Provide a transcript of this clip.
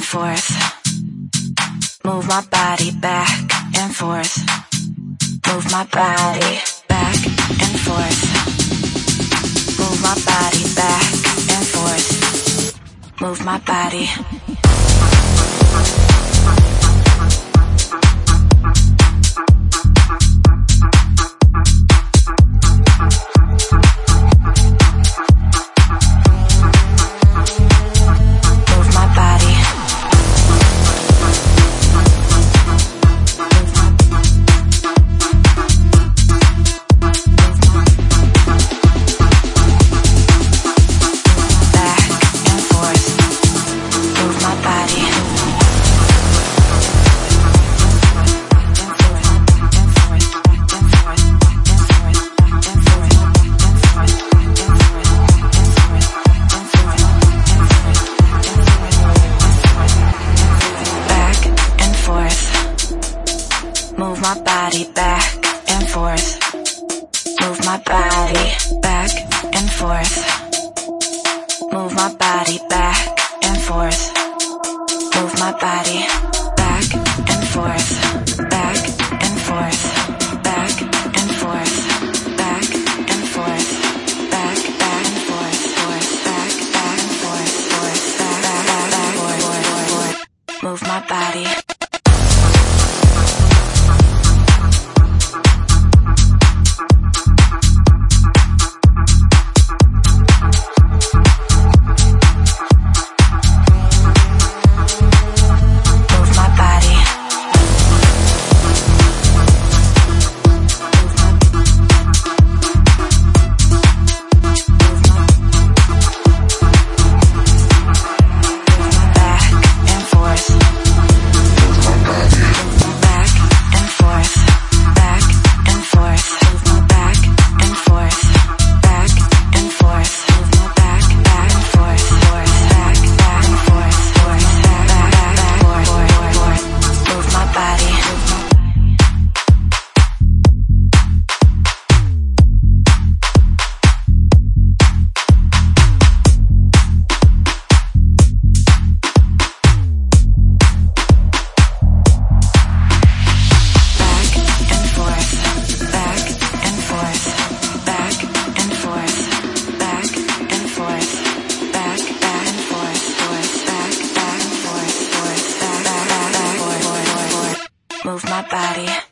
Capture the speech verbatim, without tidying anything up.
forth. Move my body back and forth. Move my body back and forth. Move my body back and forth. Move my body. Move my body back and forth. Move my body back and forth. Move my body back and forth. Move my body back and forth. Back and forth. Back and forth. Back and forth. Back, back and forth. Forth. Back, back and forth. Forth. Back, back, back, forth, forth, forth. Move my body. Move my body.